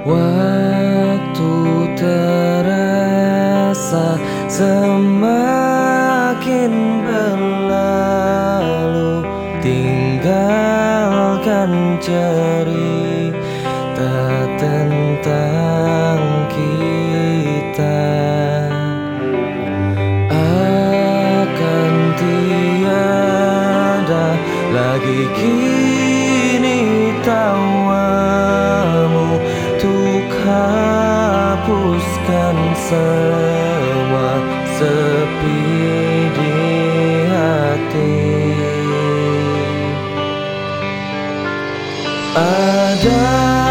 Waktu terasa semakin berlalu, tinggalkan cerita tentang kita. Akan tiada lagi kini tawamu untuk hapuskan semua sepi di hati. Ada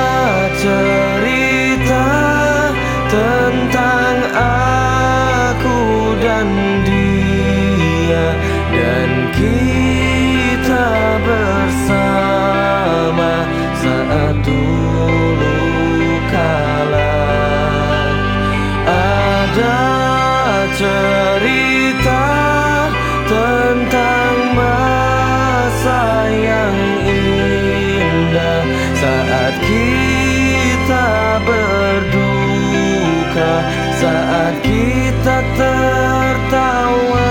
cerita tentang aku dan dia, dan kita bersama saat dulu kala. Ada cerita tentang masa yang indah saat kita berduka, saat kita tertawa.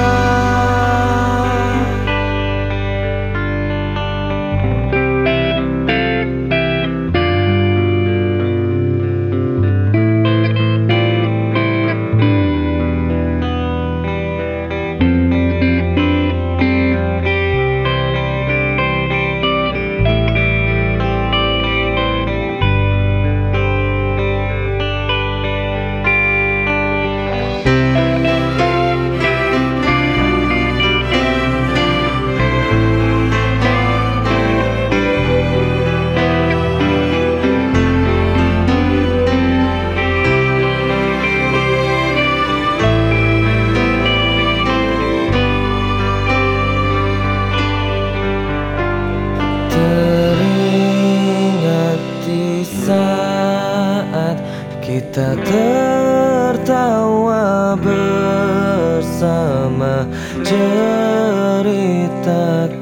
Saat kita tertawa bersama, cerita